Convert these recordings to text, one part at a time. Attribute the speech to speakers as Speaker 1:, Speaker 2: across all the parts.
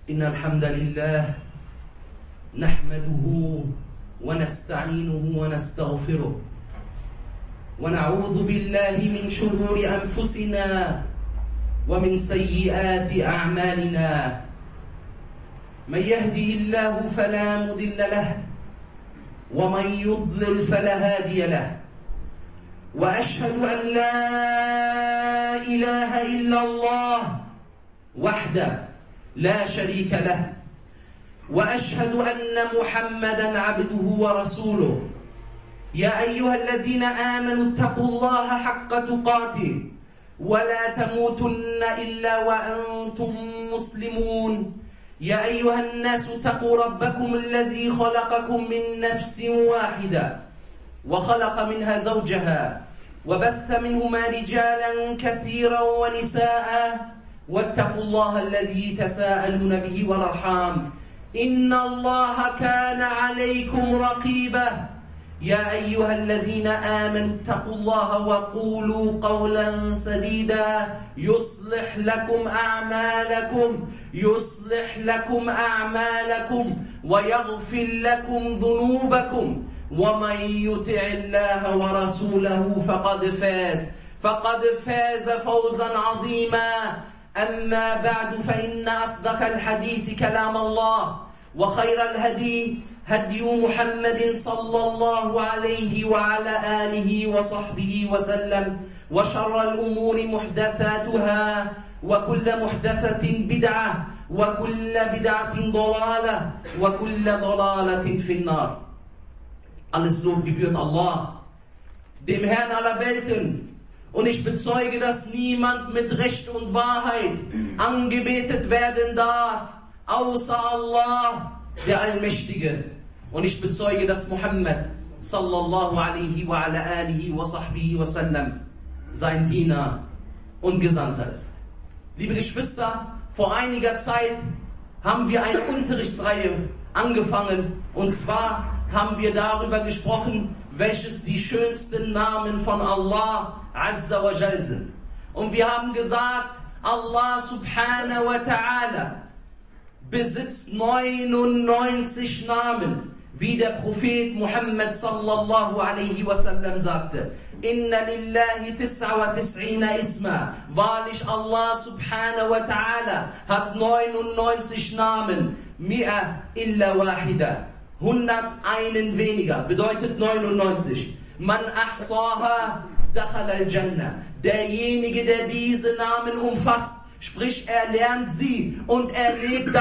Speaker 1: إن الحمد لله نحمده ونستعينه ونستغفره ونعوذ بالله من شرور أنفسنا ومن سيئات أعمالنا من يهدي الله فلا مضل له ومن يضلل فلا هادي له وأشهد أن لا إله إلا الله وحده لا شريك له وأشهد أن محمدا عبده ورسوله يا أيها الذين آمنوا اتقوا الله حق تقاته ولا تموتن إلا وأنتم مسلمون يا أيها الناس اتقوا ربكم الذي خلقكم من نفس واحدة وخلق منها زوجها وبث منهما رجالا كثيرا ونساء واتقوا الله الذي تساءلون به والأرحام إن الله كان عليكم رقيبا يا أيها الذين آمنوا اتقوا الله وقولوا قولا سديدا يصلح لكم أعمالكم ويغفر لكم ذنوبكم ومن يطع الله ورسوله فقد فاز فوزا عظيما أما بعد فإن أصدق الحديث كلام الله وخير الهدي هدي محمد صلى الله عليه وعلى آله وصحبه وسلم وشر الأمور محدثاتها وكل محدثة بدعة وكل بدعة ضلالة وكل ضلالة في النار. Alles Lob gebührt Allah, dem Herrn aller Welten. Und ich bezeuge, dass niemand mit Recht und Wahrheit angebetet werden darf, außer Allah, der Allmächtige. Und ich bezeuge, dass Muhammad sallallahu alaihi wa ala alihi wa sahbihi wa sallam sein Diener und Gesandter ist. Liebe Geschwister, vor einiger Zeit haben wir eine Unterrichtsreihe angefangen. Und zwar haben wir darüber gesprochen, welches die schönsten Namen von Allah Azza wa Jal sind. Und wir haben gesagt, Allah subhanahu wa ta'ala besitzt 99 Namen, wie der Prophet Muhammad sallallahu alaihi wasallam sagte. Inna lillahi 99 isma. Wahrlich Allah subhanahu wa ta'ala hat 99 Namen. Mi'a illa wahida. 101 weniger, bedeutet 99. Man ahsaha dakhala al-Jannah. Derjenige, der diese Namen umfasst, sprich er lernt sie und er lebt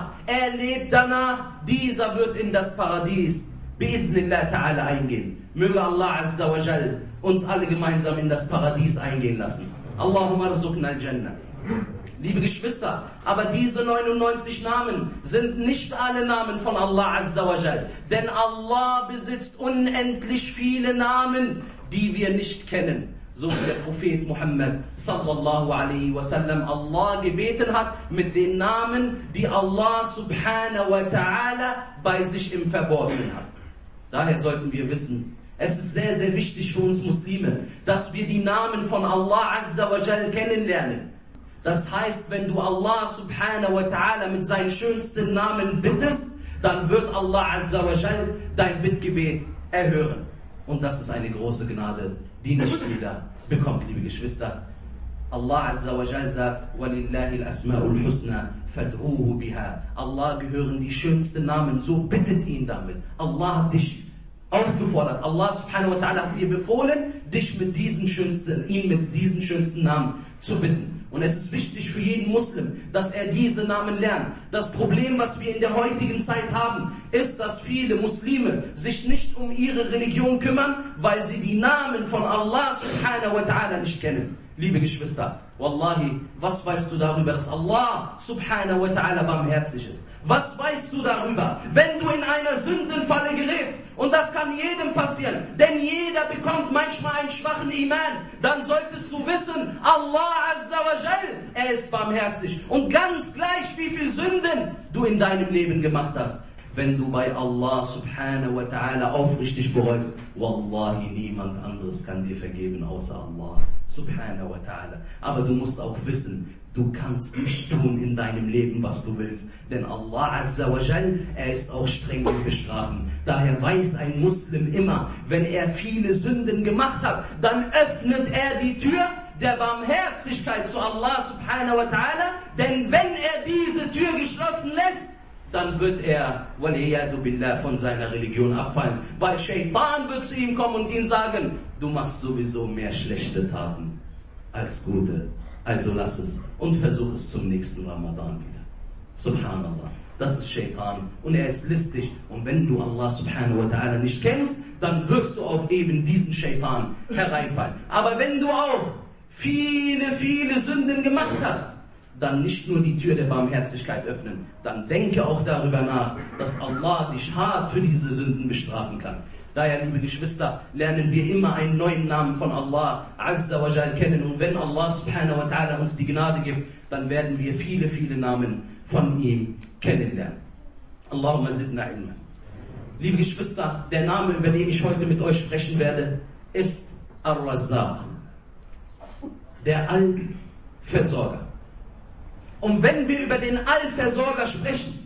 Speaker 1: danach, dieser wird in das Paradies bi'idhnillah ta'ala eingehen. Möge Allah Azza wa Jal uns alle gemeinsam in das Paradies eingehen lassen. Allahumma arzuqna al-Jannah. Liebe Geschwister, aber diese 99 Namen sind nicht alle Namen von Allah Azza wa Jal. Denn Allah besitzt unendlich viele Namen, die wir nicht kennen. So wie der Prophet Muhammad sallallahu alaihi wasallam Allah gebeten hat mit den Namen, die Allah subhanahu wa ta'ala bei sich im Verborgenen hat. Daher sollten wir wissen, es ist sehr, sehr wichtig für uns Muslime, dass wir die Namen von Allah Azza wa Jal kennenlernen. Das heißt, wenn du Allah subhanahu wa ta'ala mit seinen schönsten Namen bittest, dann wird Allah Azza wa Jal dein Bittgebet erhören. Und das ist eine große Gnade, die nicht jeder bekommt, liebe Geschwister. Allah Azza wa Jal sagt, وَلِلَّهِ الْأَسْمَاءُ الْحُسْنَى فَادْعُوهُ بِهَا. Allah gehören die schönsten Namen, so bittet ihn damit. Allah hat dich aufgefordert. Allah subhanahu wa ta'ala hat dir befohlen, ihn mit diesen schönsten Namen zu bitten. Und es ist wichtig für jeden Muslim, dass er diese Namen lernt. Das Problem, was wir in der heutigen Zeit haben, ist, dass viele Muslime sich nicht um ihre Religion kümmern, weil sie die Namen von Allah subhanahu wa ta'ala nicht kennen. Liebe Geschwister, Wallahi, was weißt du darüber, dass Allah subhanahu wa ta'ala barmherzig ist? Was weißt du darüber, wenn du in einer Sündenfalle gerätst? Und das kann jedem passieren, denn jeder bekommt manchmal einen schwachen Iman. Dann solltest du wissen, Allah Azza wa Jal, er ist barmherzig. Und ganz gleich, wie viel Sünden du in deinem Leben gemacht hast. Wenn du bei Allah subhanahu wa ta'ala aufrichtig bereust, Wallahi, niemand anderes kann dir vergeben außer Allah subhanahu wa ta'ala. Aber du musst auch wissen, Du kannst nicht tun in deinem Leben, was du willst. Denn Allah Azza wa Jal, er ist auch streng im Bestrafen. Daher weiß ein Muslim immer, wenn er viele Sünden gemacht hat, dann öffnet er die Tür der Barmherzigkeit zu Allah subhanahu wa ta'ala. Denn wenn er diese Tür geschlossen lässt, dann wird er, waliyadu billah, von seiner Religion abfallen. Weil Shaitan wird zu ihm kommen und ihm sagen, du machst sowieso mehr schlechte Taten als gute. Also lass es und versuch es zum nächsten Ramadan wieder. Subhanallah. Das ist Shaitan und er ist listig. Und wenn du Allah subhanahu wa ta'ala nicht kennst, dann wirst du auf eben diesen Shaitan hereinfallen. Aber wenn du auch viele, viele Sünden gemacht hast, dann nicht nur die Tür der Barmherzigkeit öffnen. Dann denke auch darüber nach, dass Allah dich hart für diese Sünden bestrafen kann. Daher, liebe Geschwister, lernen wir immer einen neuen Namen von Allah Azza wa Jal kennen. Und wenn Allah subhanahu wa ta'ala uns die Gnade gibt, dann werden wir viele, viele Namen von ihm kennenlernen. Allahumma zidna ilma. Liebe Geschwister, der Name, über den ich heute mit euch sprechen werde, ist Ar-Razzaq, der Allversorger. Und wenn wir über den Allversorger sprechen,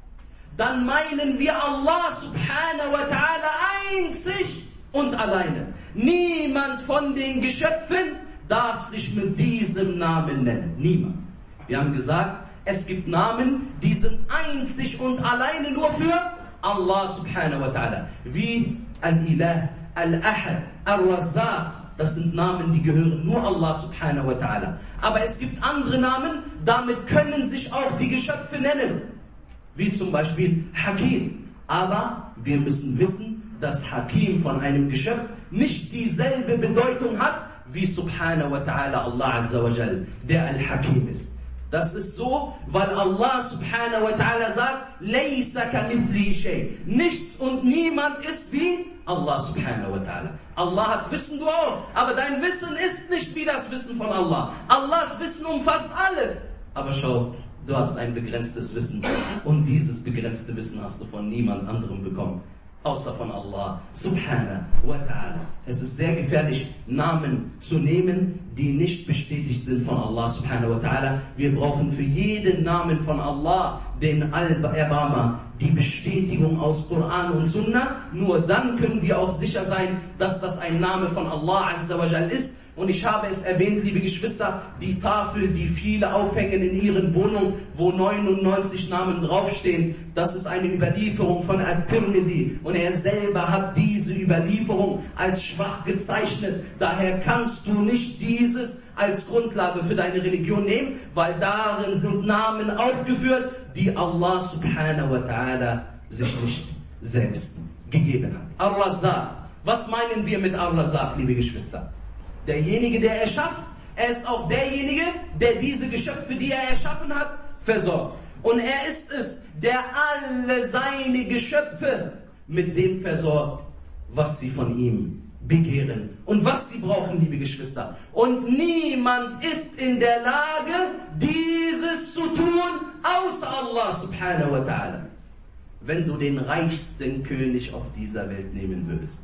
Speaker 1: dann meinen wir Allah subhanahu wa ta'ala einzig und alleine. Niemand von den Geschöpfen darf sich mit diesem Namen nennen. Niemand. Wir haben gesagt, es gibt Namen, die sind einzig und alleine nur für Allah subhanahu wa ta'ala. Wie Al-Ilah, Al-Ahad, Al-Razzaq. Das sind Namen, die gehören nur Allah subhanahu wa ta'ala. Aber es gibt andere Namen, damit können sich auch die Geschöpfe nennen. Wie zum Beispiel Hakim. Aber wir müssen wissen, dass Hakim von einem Geschöpf nicht dieselbe Bedeutung hat, wie subhanahu wa ta'ala Allah Azza wa Jal, der Al-Hakim ist. Das ist so, weil Allah subhanahu wa ta'ala sagt, Laysa kamithlihi shay. Nichts und niemand ist wie Allah subhanahu wa ta'ala. Allah hat Wissen, du auch. Aber dein Wissen ist nicht wie das Wissen von Allah. Allahs Wissen umfasst alles. Aber schau, du hast ein begrenztes Wissen. Und dieses begrenzte Wissen hast du von niemand anderem bekommen, außer von Allah subhanahu wa ta'ala. Es ist sehr gefährlich, Namen zu nehmen, die nicht bestätigt sind von Allah subhanahu wa ta'ala. Wir brauchen für jeden Namen von Allah, den Al-Erbarmer, die Bestätigung aus Koran und Sunnah. Nur dann können wir auch sicher sein, dass das ein Name von Allah Azza wa Jal ist. Und ich habe es erwähnt, liebe Geschwister, die Tafel, die viele aufhängen in ihren Wohnungen, wo 99 Namen draufstehen, das ist eine Überlieferung von At-Tirmidhi. Und er selber hat diese Überlieferung als schwach gezeichnet. Daher kannst du nicht dieses als Grundlage für deine Religion nehmen, weil darin sind Namen aufgeführt, die Allah subhanahu wa ta'ala sich nicht selbst gegeben hat. Ar-Razzaq. Was meinen wir mit Ar-Razzaq, liebe Geschwister? Derjenige, der erschafft, er ist auch derjenige, der diese Geschöpfe, die er erschaffen hat, versorgt. Und er ist es, der alle seine Geschöpfe mit dem versorgt, was sie von ihm begehren und was sie brauchen, liebe Geschwister. Und niemand ist in der Lage, dieses zu tun, außer Allah subhanahu wa ta'ala. Wenn du den reichsten König auf dieser Welt nehmen würdest,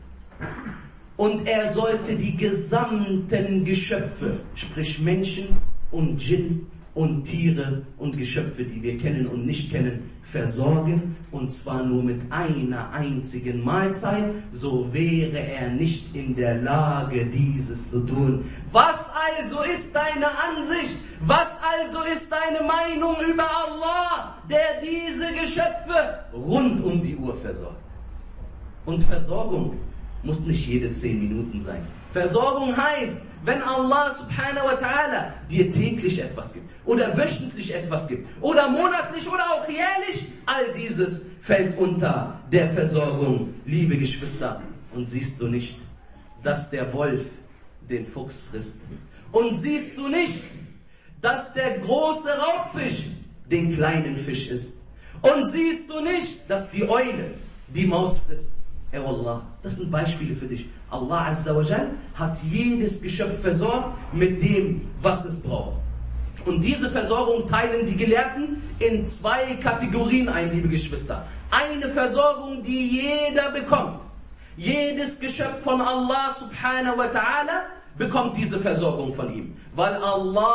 Speaker 1: und er sollte die gesamten Geschöpfe, sprich Menschen und Djinn und Tiere und Geschöpfe, die wir kennen und nicht kennen, versorgen, und zwar nur mit einer einzigen Mahlzeit, so wäre er nicht in der Lage, dieses zu tun. Was also ist deine Ansicht? Was also ist deine Meinung über Allah, der diese Geschöpfe rund um die Uhr versorgt? Und Versorgung muss nicht jede 10 Minuten sein. Versorgung heißt, wenn Allah subhanahu wa ta'ala dir täglich etwas gibt oder wöchentlich etwas gibt oder monatlich oder auch jährlich, all dieses fällt unter der Versorgung, liebe Geschwister. Und siehst du nicht, dass der Wolf den Fuchs frisst? Und siehst du nicht, dass der große Raubfisch den kleinen Fisch isst? Und siehst du nicht, dass die Eule die Maus frisst? Allah, das sind Beispiele für dich. Allah Azza wa Jal hat jedes Geschöpf versorgt mit dem, was es braucht. Und diese Versorgung teilen die Gelehrten in 2 Kategorien ein, liebe Geschwister. Eine Versorgung, die jeder bekommt. Jedes Geschöpf von Allah subhanahu wa ta'ala bekommt diese Versorgung von ihm. Weil Allah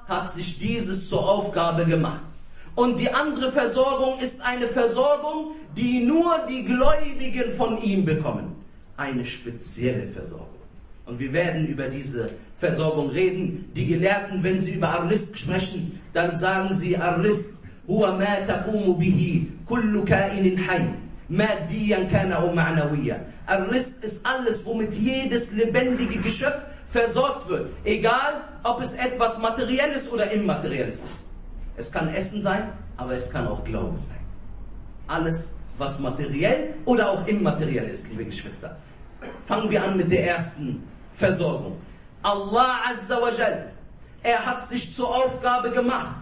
Speaker 1: hat sich dieses zur Aufgabe gemacht. Und die andere Versorgung ist eine Versorgung, die nur die Gläubigen von ihm bekommen. Eine spezielle Versorgung. Und wir werden über diese Versorgung reden. Die Gelehrten, wenn sie über Ar-Rizq sprechen, dann sagen sie, Ar-Rizq huwa ma taqumu bihi kullu kainin hayy, maddiyan kana aw ma'nawiyya. Ar-Rizq ist alles, womit jedes lebendige Geschöpf versorgt wird. Egal, ob es etwas Materielles oder Immaterielles ist. Es kann Essen sein, aber es kann auch Glaube sein. Alles, was materiell oder auch immateriell ist, liebe Geschwister. Fangen wir an mit der ersten Versorgung. Allah Azza wa Jal, er hat sich zur Aufgabe gemacht.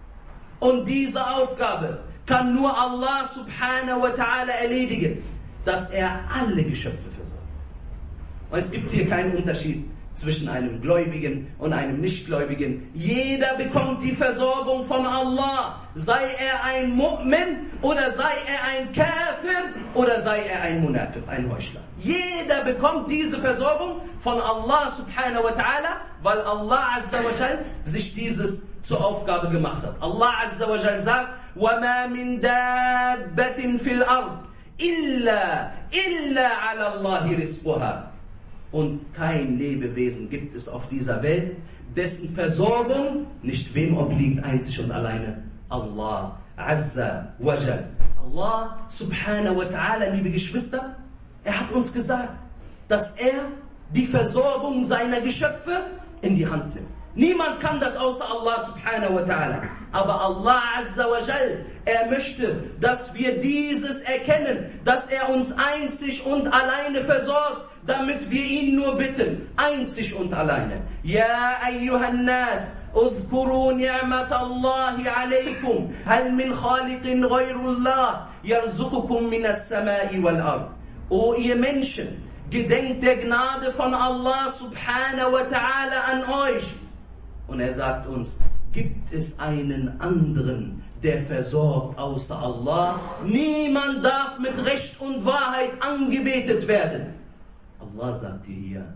Speaker 1: Und diese Aufgabe kann nur Allah Subhanahu wa Ta'ala erledigen, dass er alle Geschöpfe versorgt. Und es gibt hier keinen Unterschied zwischen einem Gläubigen und einem Nichtgläubigen. Jeder bekommt die Versorgung von Allah. Sei er ein Mu'min oder sei er ein Kafir oder sei er ein Munafiq, ein Heuchler. Jeder bekommt diese Versorgung von Allah subhanahu wa ta'ala, weil Allah azza wa jal sich dieses zur Aufgabe gemacht hat. Allah azza wa jal sagt, وَمَا مِن دَابَّةٍ فِي الْأَرْضِ إِلَّا عَلَى اللَّهِ رِزْقُهَا. Und kein Lebewesen gibt es auf dieser Welt, dessen Versorgung nicht wem obliegt, einzig und alleine Allah Azza wa Jal. Allah subhanahu wa ta'ala, liebe Geschwister, er hat uns gesagt, dass er die Versorgung seiner Geschöpfe in die Hand nimmt. Niemand kann das außer Allah subhanahu wa ta'ala. Aber Allah Azza wa Jal, er möchte, dass wir dieses erkennen, dass er uns einzig und alleine versorgt, damit wir ihn nur bitten, einzig und alleine. Ja ayyuhan nas, اذكروا نعمة الله عليكم هل من خالق غير الله يرزقكم من السماء والأرض. O ihr Menschen, gedenkt der Gnade von Allah subhanahu wa ta'ala an euch. Und er sagt uns, gibt es einen anderen, der versorgt außer Allah? Niemand darf mit Recht und Wahrheit angebetet werden. Allah sagt dir hier,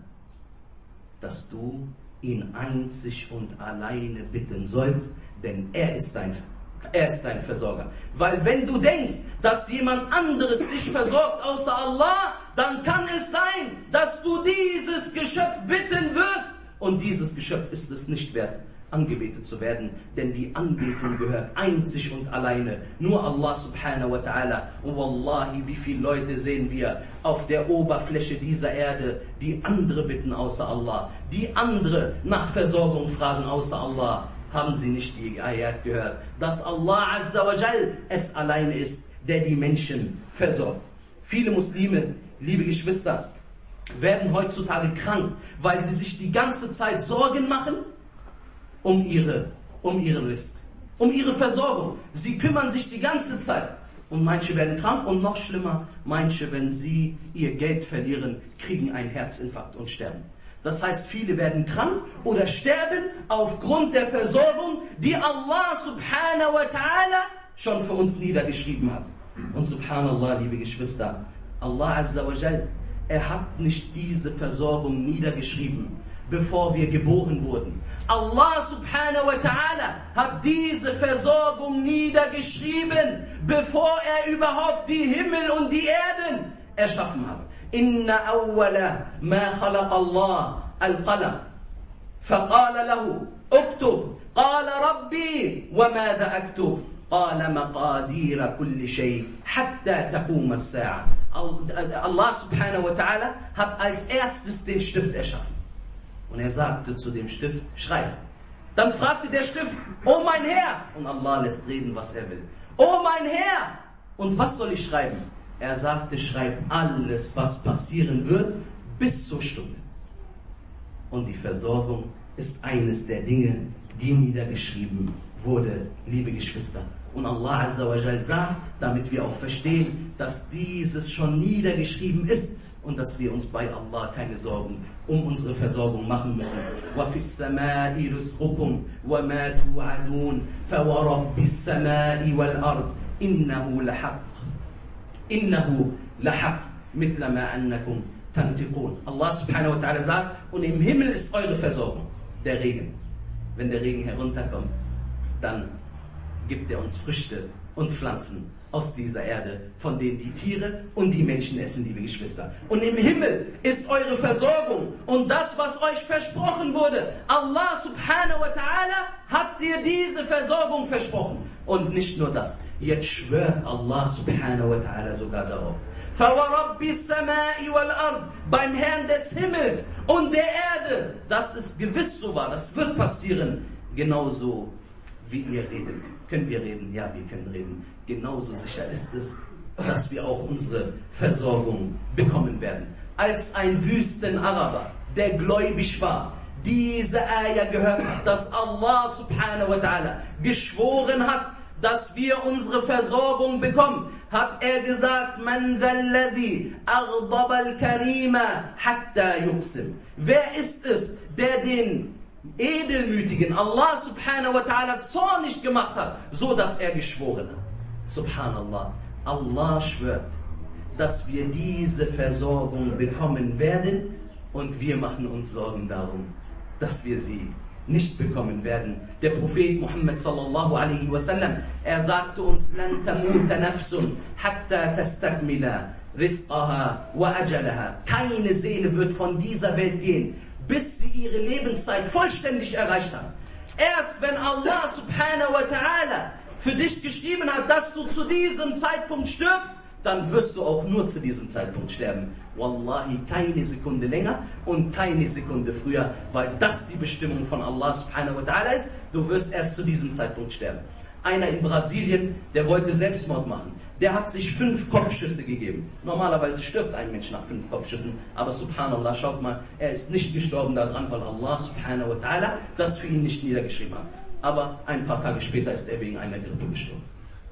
Speaker 1: dass du ihn einzig und alleine bitten sollst, denn er ist dein Versorger. Weil wenn du denkst, dass jemand anderes dich versorgt außer Allah, dann kann es sein, dass du dieses Geschöpf bitten wirst. Und dieses Geschöpf ist es nicht wert, angebetet zu werden, denn die Anbetung gehört einzig und alleine nur Allah subhanahu wa ta'ala. Und wallahi, wie viele Leute sehen wir auf der Oberfläche dieser Erde, die andere bitten außer Allah, die andere nach Versorgung fragen außer Allah. Haben sie nicht die Ayat gehört, dass Allah Azza wa Jal es alleine ist, der die Menschen versorgt. Viele Muslime, liebe Geschwister, werden heutzutage krank, weil sie sich die ganze Zeit Sorgen machen um ihren Rizq, um ihre Versorgung. Sie kümmern sich die ganze Zeit. Und manche werden krank und noch schlimmer, manche, wenn sie ihr Geld verlieren, kriegen einen Herzinfarkt und sterben. Das heißt, viele werden krank oder sterben aufgrund der Versorgung, die Allah subhanahu wa ta'ala schon für uns niedergeschrieben hat. Und subhanallah, liebe Geschwister, Allah Azza wa Jal, er hat nicht diese Versorgung niedergeschrieben, bevor wir geboren wurden. Allah subhanahu wa ta'ala hat diese Versorgung niedergeschrieben, bevor er überhaupt die Himmel und die Erden erschaffen hat. Inna awwala ma khalaqa Allah al-qalam. Faqala lahu, uktub. Qala Rabbi, wa madha aktub? قال مقادير كل شيء حتى تقوم الساعة. Allah subhanahu wa ta'ala hat als erstes den Stift erschaffen. Und er sagte zu dem Stift, schreib. Dann fragte der Stift, oh mein Herr. Und Allah lässt reden, was er will. Oh mein Herr. Und was soll ich schreiben? Er sagte, schreib alles, was passieren wird, bis zur Stunde. Und die Versorgung ist eines der Dinge, die niedergeschrieben wurde, liebe Geschwister. Und Allah Azza wa Jal sagt, damit wir auch verstehen, dass dieses schon niedergeschrieben ist und dass wir uns bei Allah keine Sorgen um unsere Versorgung machen müssen. وَفِي السَّمَاءِ رِزْقُكُمْ وَمَا تُوعَدُونَ فَوَرَبِّ السَّمَاءِ وَالْأَرْضِ إِنَّهُ لَحَقٌّ مِثْلَ مَا أَنَّكُمْ تَنْتِقُونَ. Allah subhanahu wa ta'ala sagt, und im Himmel ist eure Versorgung, der Regen. wenn der Regen herunterkommt, dann gibt er uns Früchte und Pflanzen aus dieser Erde, von denen die Tiere und die Menschen essen, liebe Geschwister. Und im Himmel ist eure Versorgung und das, was euch versprochen wurde. Allah subhanahu wa ta'ala hat dir diese Versorgung versprochen. Und nicht nur das, jetzt schwört Allah subhanahu wa ta'ala sogar darauf. فَوَرَبِّ السَّمَاءِ وَالْأَرْضِ, beim Herrn des Himmels und der Erde, dass es gewiss so war, das wird passieren, genauso wie ihr redet. Können wir reden? Ja, wir können reden. Genauso sicher ist es, dass wir auch unsere Versorgung bekommen werden. Als ein Wüstenaraber, der gläubig war, diese Ayah gehört hat, dass Allah subhanahu wa ta'ala geschworen hat, dass wir unsere Versorgung bekommen, hat er gesagt, Man dhalladhi aghdaba al-karima hatta yuqsim. Wer ist es, der den Edelmütigen Allah subhanahu wa ta'ala zornig gemacht hat, so dass er geschworen hat? Subhanallah, Allah schwört, dass wir diese Versorgung bekommen werden und wir machen uns Sorgen darum, dass wir sie nicht bekommen werden. Der Prophet Muhammad sallallahu alaihi wasallam, er sagte uns, lan tamuta nafsun hatta tastakmila rizqaha wa ajalaha. Keine Seele wird von dieser Welt gehen, bis sie ihre Lebenszeit vollständig erreicht hat. Erst wenn Allah subhanahu wa ta'ala für dich geschrieben hat, dass du zu diesem Zeitpunkt stirbst, dann wirst du auch nur zu diesem Zeitpunkt sterben. Wallahi, keine Sekunde länger und keine Sekunde früher, weil das die Bestimmung von Allah subhanahu wa ta'ala ist. Du wirst erst zu diesem Zeitpunkt sterben. Einer in Brasilien, der wollte Selbstmord machen. Der hat sich 5 Kopfschüsse gegeben. Normalerweise stirbt ein Mensch nach 5 Kopfschüssen. Aber subhanallah, schaut mal, er ist nicht gestorben daran, weil Allah subhanahu wa ta'ala das für ihn nicht niedergeschrieben hat. Aber ein paar Tage später ist er wegen einer Grippe gestorben.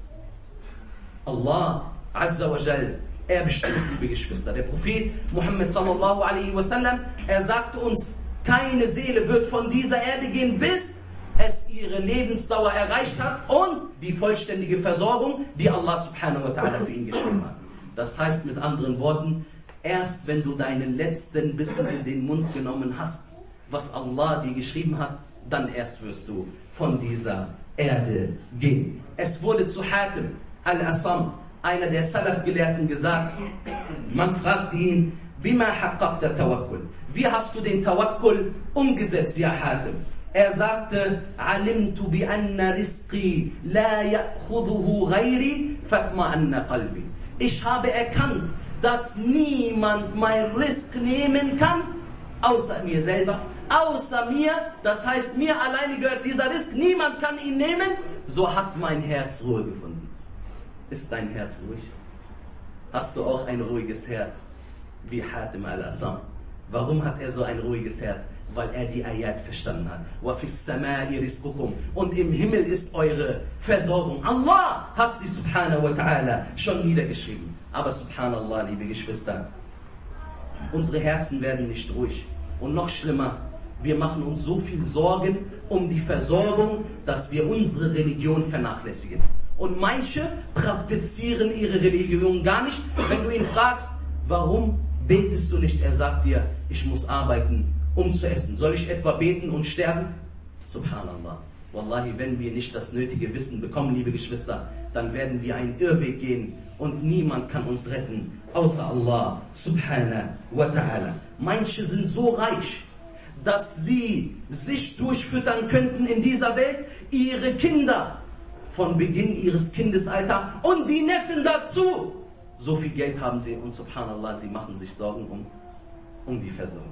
Speaker 1: Allah Azza wa Jal, er bestimmt, liebe Geschwister. Der Prophet Muhammad sallallahu alaihi wasallam, er sagte uns, keine Seele wird von dieser Erde gehen, bis es ihre Lebensdauer erreicht hat und die vollständige Versorgung, die Allah subhanahu wa ta'ala für ihn geschrieben hat. Das heißt mit anderen Worten, erst wenn du deinen letzten Bissen in den Mund genommen hast, was Allah dir geschrieben hat, dann erst wirst du von dieser Erde gehen. Es wurde zu Hatim al-Asam, einer der Salaf-Gelehrten, gesagt, man fragte ihn, Bima haqqaqta tawakkul, wie hast du den Tawakkul umgesetzt, ja Hatim? Er sagte, Alimtu bi anna rizqi la ya'khudhuhu ghayri fatma'anna qalbi. Ich habe erkannt, dass niemand mein Rizq nehmen kann, außer mir selber, außer mir, das heißt mir alleine gehört dieser Rizq, niemand kann ihn nehmen, so hat mein Herz Ruhe gefunden. Ist dein Herz ruhig? Hast du auch ein ruhiges Herz, wie Hatim al-Asam? Warum hat er so ein ruhiges Herz? Weil er die Ayat verstanden hat. وَفِي السَّمَاءِ رِزْقُكُمْ, und im Himmel ist eure Versorgung. Allah hat sie subhanahu wa ta'ala schon niedergeschrieben. Aber subhanallah, liebe Geschwister, unsere Herzen werden nicht ruhig. Und noch schlimmer, wir machen uns so viel Sorgen um die Versorgung, dass wir unsere Religion vernachlässigen. Und manche praktizieren ihre Religion gar nicht. Wenn du ihn fragst, warum betest du nicht? Er sagt dir, ich muss arbeiten, um zu essen. Soll ich etwa beten und sterben? Subhanallah. Wallahi, wenn wir nicht das nötige Wissen bekommen, liebe Geschwister, dann werden wir einen Irrweg gehen und niemand kann uns retten, außer Allah subhanahu wa ta'ala. Manche sind so reich, dass sie sich durchfüttern könnten in dieser Welt, ihre Kinder von Beginn ihres Kindesalters und die Neffen dazu. So viel Geld haben sie und subhanallah, sie machen sich Sorgen um die Versorgung.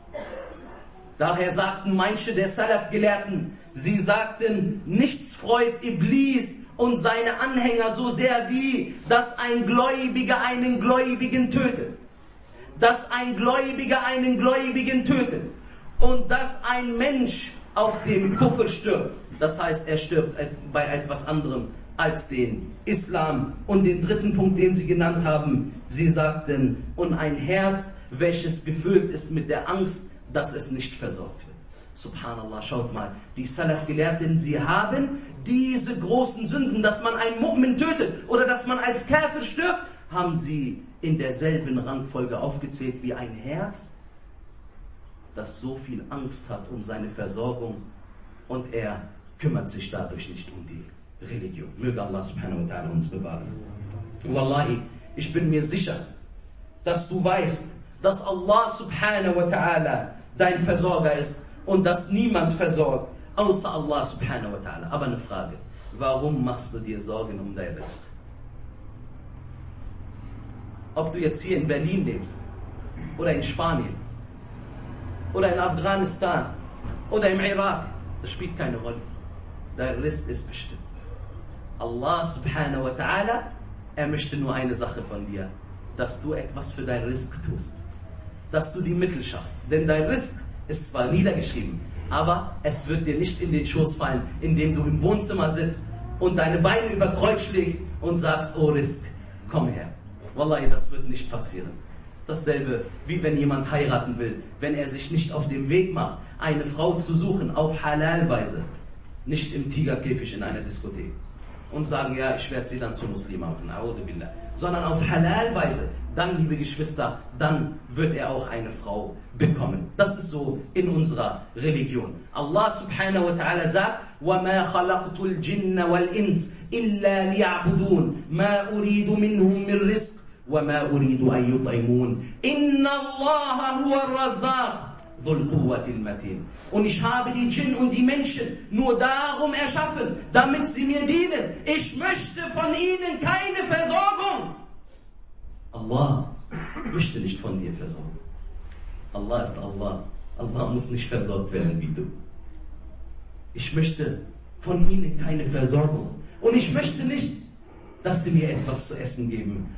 Speaker 1: Daher sagten manche der Salaf-Gelehrten, sie sagten, nichts freut Iblis und seine Anhänger so sehr wie, dass ein Gläubiger einen Gläubigen tötet. Dass ein Gläubiger einen Gläubigen tötet. Und dass ein Mensch auf dem Kufr stirbt. Das heißt, er stirbt bei etwas anderem als den Islam. Und den dritten Punkt, den sie genannt haben, sie sagten, und ein Herz, welches gefüllt ist mit der Angst, dass es nicht versorgt wird. Subhanallah, schaut mal, die Salaf-Gelehrten, sie haben diese großen Sünden, dass man einen Mu'min tötet oder dass man als Kafir stirbt, haben sie in derselben Rangfolge aufgezählt wie ein Herz, das so viel Angst hat um seine Versorgung, und er kümmert sich dadurch nicht um die Religion. Möge Allah subhanahu wa ta'ala uns bewahren. Wallahi, ich bin mir sicher, dass du weißt, dass Allah subhanahu wa ta'ala dein Versorger ist und dass niemand versorgt, außer Allah subhanahu wa ta'ala. Aber eine Frage, warum machst du dir Sorgen um dein Rizq? Ob du jetzt hier in Berlin lebst, oder in Spanien, oder in Afghanistan, oder im Irak, das spielt keine Rolle. Dein Rizq ist bestimmt. Allah subhanahu wa ta'ala, er möchte nur eine Sache von dir, dass du etwas für dein Rizq tust. Dass du die Mittel schaffst. Denn dein Rizq ist zwar niedergeschrieben, aber es wird dir nicht in den Schoß fallen, indem du im Wohnzimmer sitzt und deine Beine über Kreuz schlägst und sagst, oh Rizq, komm her. Wallahi, das wird nicht passieren. Dasselbe, wie wenn jemand heiraten will, wenn er sich nicht auf den Weg macht, eine Frau zu suchen, auf Halal-Weise, nicht im Tigerkäfig in einer Diskothek. Und sagen, ja, ich werde sie dann zu Muslima machen, a'udhu billah. Sondern auf Halal-Weise, dann, liebe Geschwister, dann wird er auch eine Frau bekommen. Das ist so in unserer Religion. Allah subhanahu wa ta'ala sagt, وَمَا خَلَقْتُ الْجِنَّ وَالْإِنسِ إِلَّا لِيَعْبُدُونَ مَا أُرِيدُ مِنْهُمْ مِنْ رِزْقٍ وَمَا أُرِيدُ أَنْ يُطْعِمُونَ إِنَّ اللَّهَ هُوَ الرَّزَّاقُ ذُو الْقُوَّةِ الْمَتِينَ. Und ich habe die Djinn und die Menschen nur darum erschaffen, damit sie mir dienen. Ich möchte von ihnen keine Versorgung. Allah möchte nicht von dir versorgen. Allah ist Allah. Allah muss nicht versorgt werden wie du. Ich möchte von ihnen keine Versorgung. Und ich möchte nicht, dass sie mir etwas zu essen geben.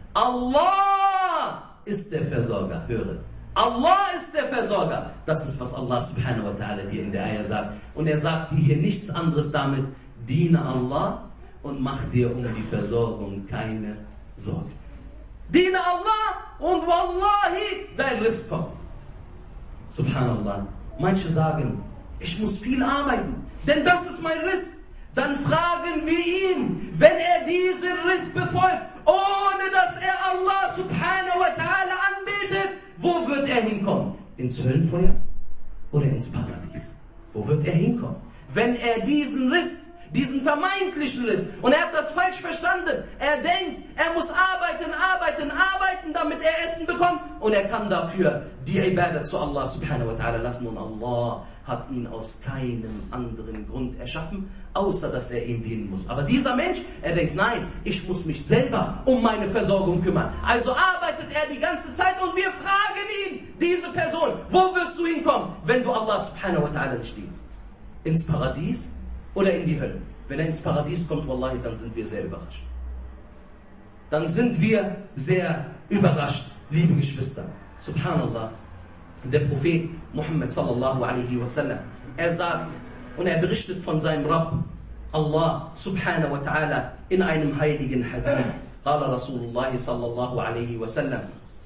Speaker 1: Allah ist der Versorger. Höre. Allah ist der Versorger. Das ist, was Allah subhanahu wa ta'ala dir in der Ayah sagt. Und er sagt hier nichts anderes damit. Diene Allah und mach dir um die Versorgung keine Sorge. Diene Allah und wallahi, dein Rizq kommt. Subhanallah. Manche sagen, ich muss viel arbeiten, denn das ist mein Rizq. Dann fragen wir ihn, wenn er diesen Rizq befolgt, ohne dass er Allah subhanahu wa ta'ala anbetet, wo wird er hinkommen? Ins Höllenfeuer oder ins Paradies? Wo wird er hinkommen? Wenn er diesen Rizq, diesen vermeintlichen Rizq, und er hat das falsch verstanden, er denkt, er muss arbeiten, damit er Essen bekommt, und er kann dafür die Ibadah zu Allah subhanahu wa ta'ala lassen, und Allah hat ihn aus keinem anderen Grund erschaffen, außer dass er ihm dienen muss. Aber dieser Mensch, er denkt, nein, ich muss mich selber um meine Versorgung kümmern. Also arbeitet er die ganze Zeit und wir fragen ihn, diese Person, wo wirst du hinkommen, wenn du Allah subhanahu wa ta'ala nicht dienst? Ins Paradies oder in die Hölle? Wenn er ins Paradies kommt, wallahi, dann sind wir sehr überrascht. Dann sind wir sehr überrascht, liebe Geschwister. Subhanallah. Der Prophet Muhammad sallallahu alaihi wasallam, er sagt und er berichtet von seinem Rabb, Allah subhanahu wa ta'ala, in einem heiligen Hadith. قال رسول الله صلى الله عليه وسلم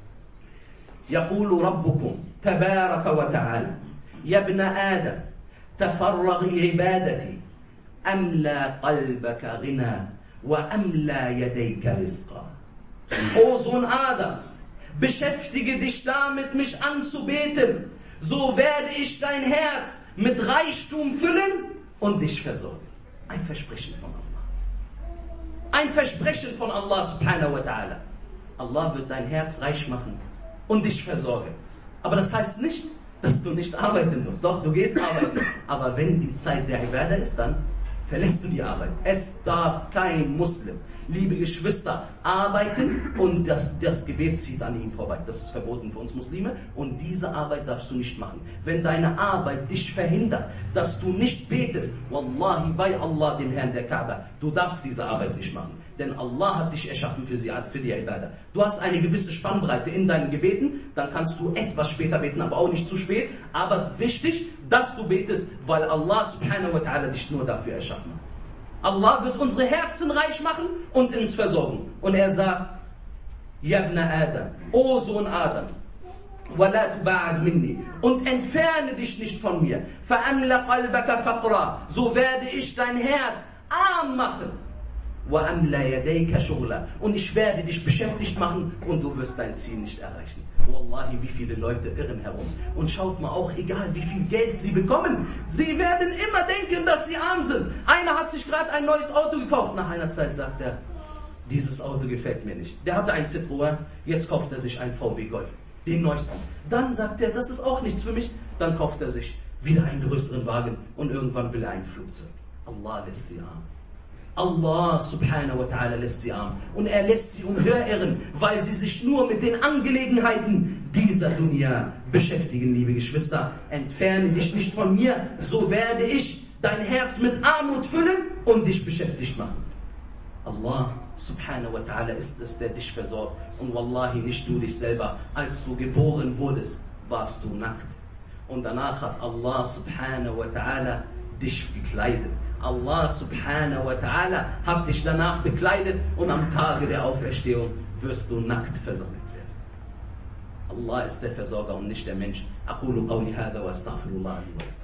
Speaker 1: يقول ربكم تبارك وتعالى يا ابن آدم تفرغ لعبادتي أملى قلبك غنى وأملى يديك رزقا. O Sohn Adams, beschäftige dich damit, mich anzubeten, so werde ich dein Herz mit Reichtum füllen und dich versorgen. Ein Versprechen von Allah. Ein Versprechen von Allah subhanahu wa ta'ala. Allah wird dein Herz reich machen und dich versorgen. Aber das heißt nicht, dass du nicht arbeiten musst. Doch, du gehst arbeiten. Aber wenn die Zeit der Ibadah ist, dann verlässt du die Arbeit. Es darf kein Muslim, liebe Geschwister, arbeiten und das Gebet zieht an ihm vorbei. Das ist verboten für uns Muslime und diese Arbeit darfst du nicht machen. Wenn deine Arbeit dich verhindert, dass du nicht betest, wallahi, bei Allah, dem Herrn der Kaaba, du darfst diese Arbeit nicht machen. Denn Allah hat dich erschaffen für die Ibadah. Du hast eine gewisse Spannbreite in deinen Gebeten, dann kannst du etwas später beten, aber auch nicht zu spät. Aber wichtig, dass du betest, weil Allah subhanahu wa ta'ala dich nur dafür erschaffen hat. Allah wird unsere Herzen reich machen und uns versorgen. Und er sagt, Ya ibn Adam, O Sohn Adams, وَلَا تُبَعَدْ مِنِّي, und entferne dich nicht von mir. فَأَمْلَ قَلْبَكَ فَقْرًا, so werde ich dein Herz arm machen. وَأَمْلَ يَدَيْكَ شُغْلًا. Und ich werde dich beschäftigt machen und du wirst dein Ziel nicht erreichen. Wallahi, wie viele Leute irren herum. Und schaut mal auch, egal wie viel Geld sie bekommen, sie werden immer denken, dass sie arm sind. Einer hat sich gerade ein neues Auto gekauft. Nach einer Zeit sagt er, dieses Auto gefällt mir nicht. Der hatte ein Citroën, jetzt kauft er sich ein VW Golf, den neuesten. Dann sagt er, das ist auch nichts für mich. Dann kauft er sich wieder einen größeren Wagen und irgendwann will er ein Flugzeug. Allah lässt sie arm. Allah subhanahu wa ta'ala lässt sie arm. Und er lässt sie umherirren, weil sie sich nur mit den Angelegenheiten dieser Dunya beschäftigen, liebe Geschwister. Entferne dich nicht von mir, so werde ich dein Herz mit Armut füllen und dich beschäftigt machen. Allah subhanahu wa ta'ala ist es, der dich versorgt. Und wallahi, nicht du dich selber. Als du geboren wurdest, warst du nackt. Und danach hat Allah subhanahu wa ta'ala dich gekleidet. Allah subhanahu wa ta'ala hat dich danach bekleidet und am Tage der Auferstehung wirst du nackt versammelt werden. Allah ist der Versorger und nicht der Mensch. Aqulu qawli hadha wa astaghfirullah li wa lakum.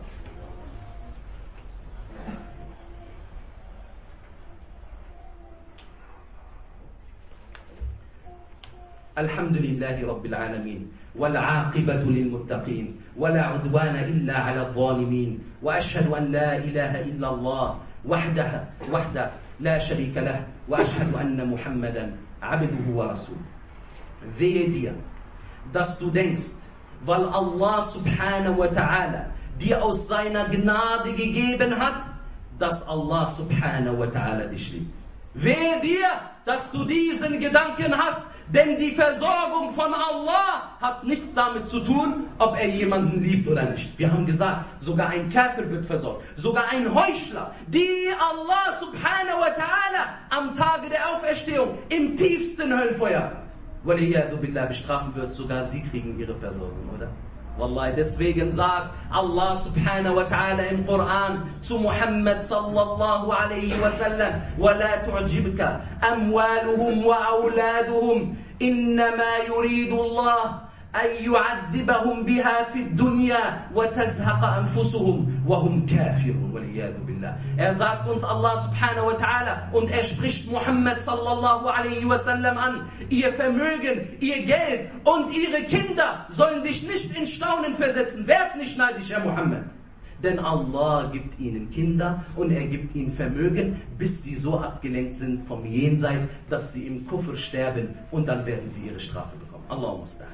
Speaker 1: الحمد لله رب العالمين والعاقبة للمتقين ولا عدوان إلا على الظالمين وأشهد أن لا إله إلا الله وحده لا شريك له وأشهد أن محمدا عبده ورسوله. Wehe dir, dass du denkst, weil Allah subhanahu wa ta'ala dir aus seiner Gnade gegeben hat, dass Allah subhanahu wa ta'ala dich liebt. Wehe dir, dass du diesen Gedanken hast, denn die Versorgung von Allah hat nichts damit zu tun, ob er jemanden liebt oder nicht. Wir haben gesagt, sogar ein Kafir wird versorgt, sogar ein Heuchler, die Allah subhanahu wa ta'ala am Tage der Auferstehung im tiefsten Höllenfeuer waliyadu billah bestrafen wird, sogar sie kriegen ihre Versorgung, oder? Wallahi, deswegen sagt Allah subhanahu wa ta'ala im Koran zu Muhammad sallallahu alaihi wasallam: وَلَا تُعْجِبْكَ أَمْوَالُهُمْ وَأَوْلَادُهُمْ إِنَّمَا يُرِيدُ اللَّهُ أَنْ يُعَذِّبَهُمْ بِهَا فِي الدُّنْيَا وَتَزْهَقَ أَنفُسُهُمْ وَهُمْ كَافِرُونَ وَلِيَّاذُ بِاللَّهِ. Er sagt uns Allah subhanahu wa ta'ala und er spricht Muhammad sallallahu alaihi wasallam an: Ihr Vermögen, ihr Geld und ihre Kinder sollen dich nicht in Staunen versetzen. Werd nicht neidisch, Herr Muhammad. Denn Allah gibt ihnen Kinder und er gibt ihnen Vermögen, bis sie so abgelenkt sind vom Jenseits, dass sie im Kufr sterben und dann werden sie ihre Strafe bekommen. Allah musta'an.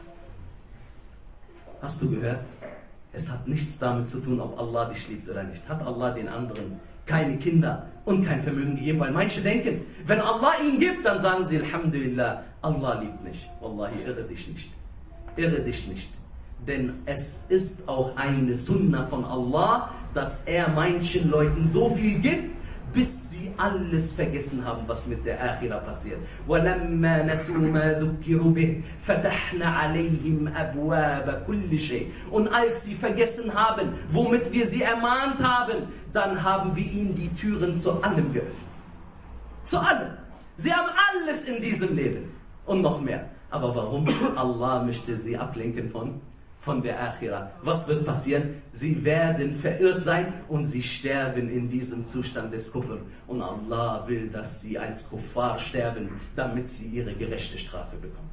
Speaker 1: Hast du gehört? Es hat nichts damit zu tun, ob Allah dich liebt oder nicht. Hat Allah den anderen keine Kinder und kein Vermögen gegeben? Weil manche denken, wenn Allah ihnen gibt, dann sagen sie, Alhamdulillah, Allah liebt mich. Wallahi, irre dich nicht. Irre dich nicht. Denn es ist auch eine Sunna von Allah, dass er manchen Leuten so viel gibt, bis sie alles vergessen haben, was mit der Akhira passiert. وَلَمَّا نَسُوا مَا ذُكِّرُوا بِهِ فَتَحْنَا عَلَيْهِمْ أَبْوَابَ كُلِّ شَيْءٍ. Und als sie vergessen haben, womit wir sie ermahnt haben, dann haben wir ihnen die Türen zu allem geöffnet. Zu allem. Sie haben alles in diesem Leben und noch mehr. Aber warum? Allah möchte sie ablenken von der Akhira. Was wird passieren? Sie werden verirrt sein und sie sterben in diesem Zustand des Kufr. Und Allah will, dass sie als Kuffar sterben, damit sie ihre gerechte Strafe bekommen.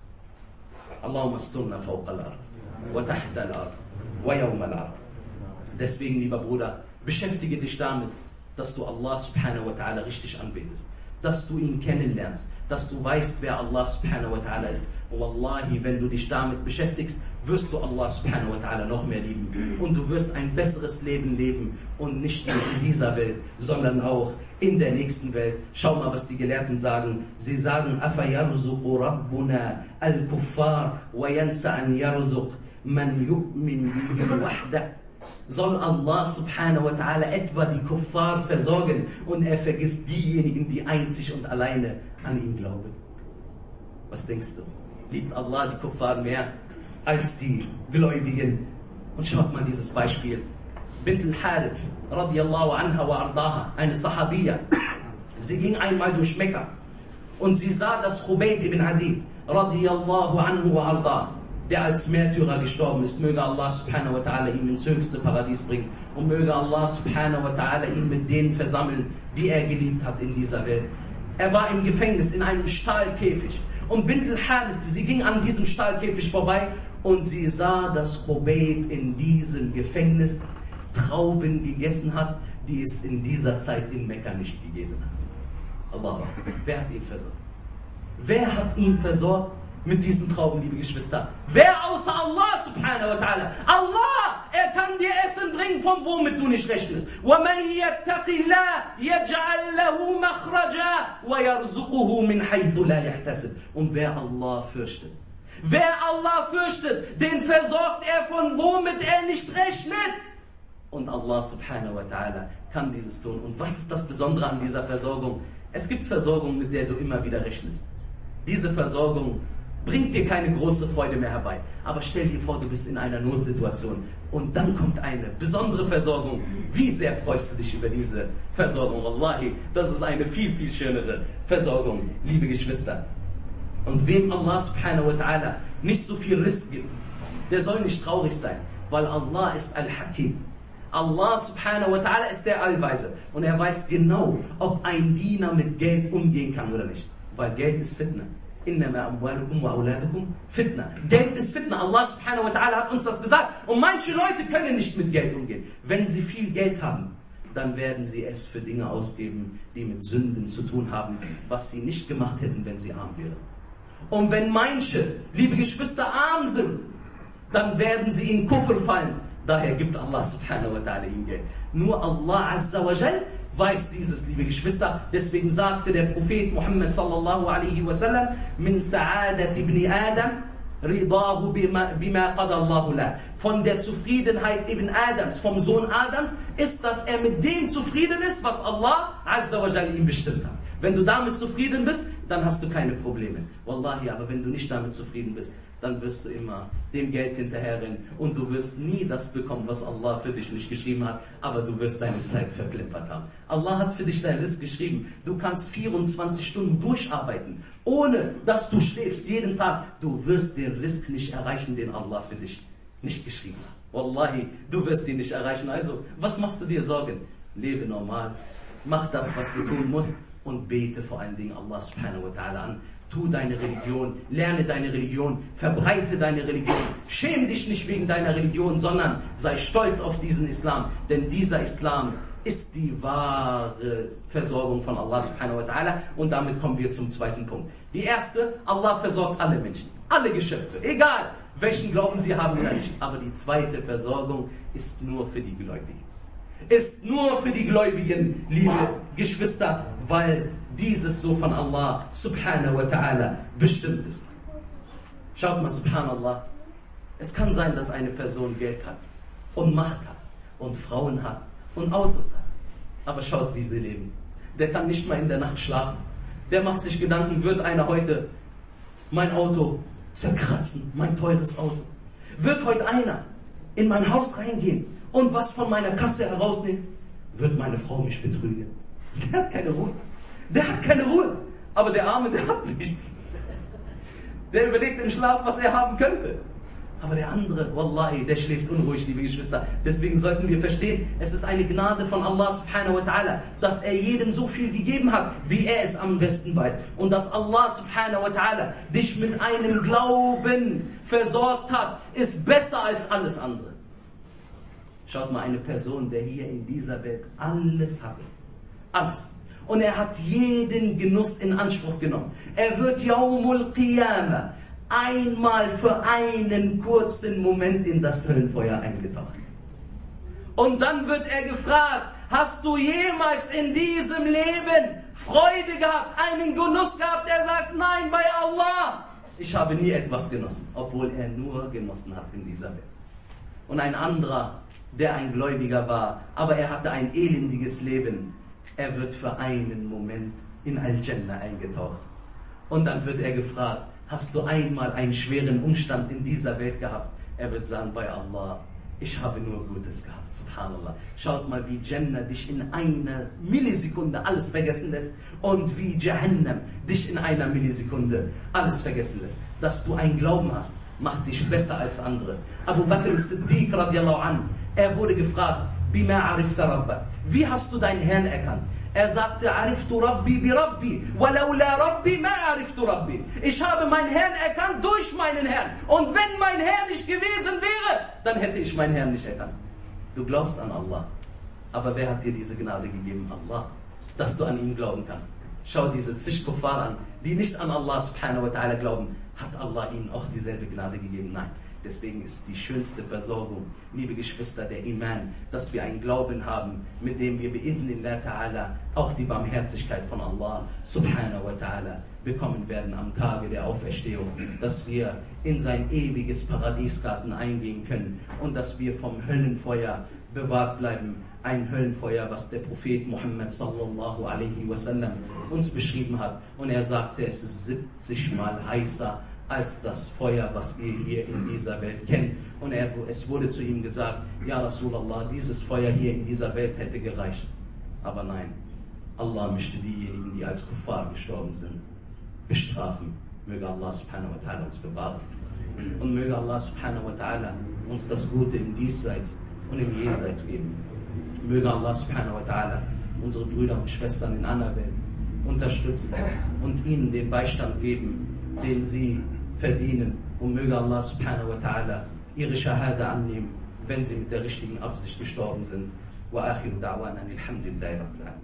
Speaker 1: Allahumma asturna fawqa al-ard wa tahta al-ard wa yawma al-ard. Deswegen, lieber Bruder, beschäftige dich damit, dass du Allah subhanahu wa ta'ala richtig anbetest, dass du ihn kennenlernst, dass du weißt, wer Allah subhanahu wa ta'ala ist. Und wallahi, wenn du dich damit beschäftigst, wirst du Allah subhanahu wa ta'ala noch mehr lieben. Und du wirst ein besseres Leben leben. Und nicht nur in dieser Welt, sondern auch in der nächsten Welt. Schau mal, was die Gelehrten sagen. Sie sagen, أَفَيَرْزُقُ رَبُّنَا الْكُفَّارِ وَيَنْسَ أَنْ يَرْزُقْ مَنْ يُؤْمِنْ بِهِ وَحْدَهُ. Soll Allah subhanahu wa ta'ala etwa die Kuffar versorgen und er vergisst diejenigen, die einzig und alleine an ihn glauben? Was denkst du? Liebt Allah die Kuffar mehr als die Gläubigen? Und schaut mal dieses Beispiel. Bint al-Harith radiyallahu anha wa ardaha, eine Sahabiya. Sie ging einmal durch Mekka und sie sah, dass Khubayb ibn Adi radiyallahu anhu wa ardaha, der als Märtyrer gestorben ist, möge Allah subhanahu wa ta'ala ihn ins höchste Paradies bringen und möge Allah subhanahu wa ta'ala ihn mit denen versammeln, die er geliebt hat in dieser Welt. Er war im Gefängnis in einem Stahlkäfig. Und Bint al-Harith, sie ging an diesem Stahlkäfig vorbei und sie sah, dass Khubayb in diesem Gefängnis Trauben gegessen hat, die es in dieser Zeit in Mekka nicht gegeben hat. Allah, wer hat ihn versorgt? Wer hat ihn versorgt mit diesen Trauben, liebe Geschwister? Wer außer Allah subhanahu wa ta'ala? Allah, er kann dir Essen bringen, von womit du nicht rechnest. وَمَنْ يَتَّقِ اللَّهَ يَجْعَلْ لَهُ مَخْرَجًا وَيَرْزُقُهُ مِنْ حَيْثُ لَا يَحْتَسِبُ. Und wer Allah fürchtet, den versorgt er, von womit er nicht rechnet. Und Allah subhanahu wa ta'ala kann dieses tun. Und was ist das Besondere an dieser Versorgung? Es gibt Versorgung, mit der du immer wieder rechnest. Diese Versorgung bringt dir keine große Freude mehr herbei. Aber stell dir vor, du bist in einer Notsituation und dann kommt eine besondere Versorgung. Wie sehr freust du dich über diese Versorgung? Wallahi, das ist eine viel, viel schönere Versorgung, liebe Geschwister. Und wem Allah subhanahu wa ta'ala nicht so viel Rizq gibt, der soll nicht traurig sein, weil Allah ist Al-Hakim. Allah subhanahu wa ta'ala ist der Allweise und er weiß genau, ob ein Diener mit Geld umgehen kann oder nicht. Weil Geld ist Fitna. Innama amwalukum wa auladukum Fitna. Geld ist Fitna. Allah subhanahu wa ta'ala hat uns das gesagt. Und manche Leute können nicht mit Geld umgehen. Wenn sie viel Geld haben, dann werden sie es für Dinge ausgeben, die mit Sünden zu tun haben, was sie nicht gemacht hätten, wenn sie arm wären. Und wenn manche, liebe Geschwister, arm sind, dann werden sie in Kufr fallen. Daher gibt Allah subhanahu wa ta'ala ihm Geld. Nur Allah azza wa jal weiß dieses, liebe Geschwister. Deswegen sagte der Prophet Muhammad sallallahu alaihi wasallam: Min sa'adat ibn Adam ridahu bima qada Allahu lah. Von der Zufriedenheit ibn Adams, vom Sohn Adams, ist, dass er mit dem zufrieden ist, was Allah azza wa jal ihm bestimmt hat. Wenn du damit zufrieden bist, dann hast du keine Probleme. Wallahi, aber wenn du nicht damit zufrieden bist, dann wirst du immer dem Geld hinterherrennen und du wirst nie das bekommen, was Allah für dich nicht geschrieben hat, aber du wirst deine Zeit verklimpert haben. Allah hat für dich dein Rizq geschrieben. Du kannst 24 Stunden durcharbeiten, ohne dass du schläfst, jeden Tag. Du wirst den Rizq nicht erreichen, den Allah für dich nicht geschrieben hat. Wallahi, du wirst ihn nicht erreichen. Also, was machst du dir Sorgen? Lebe normal, mach das, was du tun musst und bete vor allen Dingen Allah subhanahu wa ta'ala an. Tu deine Religion, lerne deine Religion, verbreite deine Religion. Schäm dich nicht wegen deiner Religion, sondern sei stolz auf diesen Islam. Denn dieser Islam ist die wahre Versorgung von Allah subhanahu wa ta'ala. Und damit kommen wir zum zweiten Punkt. Die erste, Allah versorgt alle Menschen, alle Geschöpfe, egal welchen Glauben sie haben oder nicht. Aber die zweite Versorgung ist nur für die Gläubigen. Ist nur für die Gläubigen, liebe Geschwister, weil dieses so von Allah subhanahu wa ta'ala bestimmt ist. Schaut mal, subhanallah, es kann sein, dass eine Person Geld hat und Macht hat und Frauen hat und Autos hat. Aber schaut, wie sie leben. Der kann nicht mal in der Nacht schlafen. Der macht sich Gedanken, wird einer heute mein Auto zerkratzen, mein teures Auto? Wird heute einer in mein Haus reingehen und was von meiner Kasse herausnehmen? Wird meine Frau mich betrügen? Der hat keine Ruhe. Der hat keine Ruhe. Aber der Arme, der hat nichts. Der überlegt im Schlaf, was er haben könnte. Aber der andere, wallahi, der schläft unruhig, liebe Geschwister. Deswegen sollten wir verstehen, es ist eine Gnade von Allah subhanahu wa ta'ala, dass er jedem so viel gegeben hat, wie er es am besten weiß. Und dass Allah subhanahu wa ta'ala dich mit einem Glauben versorgt hat, ist besser als alles andere. Schaut mal, eine Person, der hier in dieser Welt alles hatte. Alles. Und er hat jeden Genuss in Anspruch genommen. Er wird Yaumul Qiyamah einmal für einen kurzen Moment in das Höllenfeuer eingetaucht. Und dann wird er gefragt: Hast du jemals in diesem Leben Freude gehabt, einen Genuss gehabt? Er sagt: Nein, bei Allah. Ich habe nie etwas genossen, obwohl er nur genossen hat in dieser Welt. Und ein anderer, der ein Gläubiger war, aber er hatte ein elendiges Leben. Er wird für einen Moment in Al-Jannah eingetaucht. Und dann wird er gefragt: Hast du einmal einen schweren Umstand in dieser Welt gehabt? Er wird sagen: Bei Allah, ich habe nur Gutes gehabt. Subhanallah. Schaut mal, wie Jannah dich in einer Millisekunde alles vergessen lässt und wie Jahannam dich in einer Millisekunde alles vergessen lässt. Dass du einen Glauben hast, macht dich besser als andere. Abu Bakr as-Siddiq radiallahu anhu, er wurde gefragt: Bima arifta rabbak? Wie hast du deinen Herrn erkannt? Er sagte, Ariftu Rabbi bi Rabbi, walaula Rabbi ma ariftu Rabbi. Ich habe meinen Herrn erkannt durch meinen Herrn. Und wenn mein Herr nicht gewesen wäre, dann hätte ich meinen Herrn nicht erkannt. Du glaubst an Allah. Aber wer hat dir diese Gnade gegeben? Allah. Dass du an ihn glauben kannst. Schau diese zig Kuffar an, die nicht an Allah subhanahu wa ta'ala glauben. Hat Allah ihnen auch dieselbe Gnade gegeben? Nein. Deswegen ist die schönste Versorgung, liebe Geschwister, der Iman, dass wir einen Glauben haben, mit dem wir bi'idhnillah ta'ala auch die Barmherzigkeit von Allah subhanahu wa ta'ala bekommen werden am Tage der Auferstehung, dass wir in sein ewiges Paradiesgarten eingehen können und dass wir vom Höllenfeuer bewahrt bleiben. Ein Höllenfeuer, was der Prophet Muhammad sallallahu alaihi wasallam uns beschrieben hat. Und er sagte, es ist 70 Mal heißer als das Feuer, was ihr hier in dieser Welt kennt. Und es wurde zu ihm gesagt, ja Rasulallah, dieses Feuer hier in dieser Welt hätte gereicht. Aber nein, Allah möchte diejenigen, die als Kuffar gestorben sind, bestrafen. Möge Allah subhanahu wa ta'ala uns bewahren. Und möge Allah subhanahu wa ta'ala uns das Gute im Diesseits und im Jenseits geben. Möge Allah subhanahu wa ta'ala unsere Brüder und Schwestern in einer Welt unterstützen und ihnen den Beistand geben, den sie verdienen. Und möge Allah subhanahu wa ta'ala ihre Shahada annehmen, wenn sie mit der richtigen Absicht gestorben sind. Wa akhiru da'wana alhamdulillahi rabbil alamin.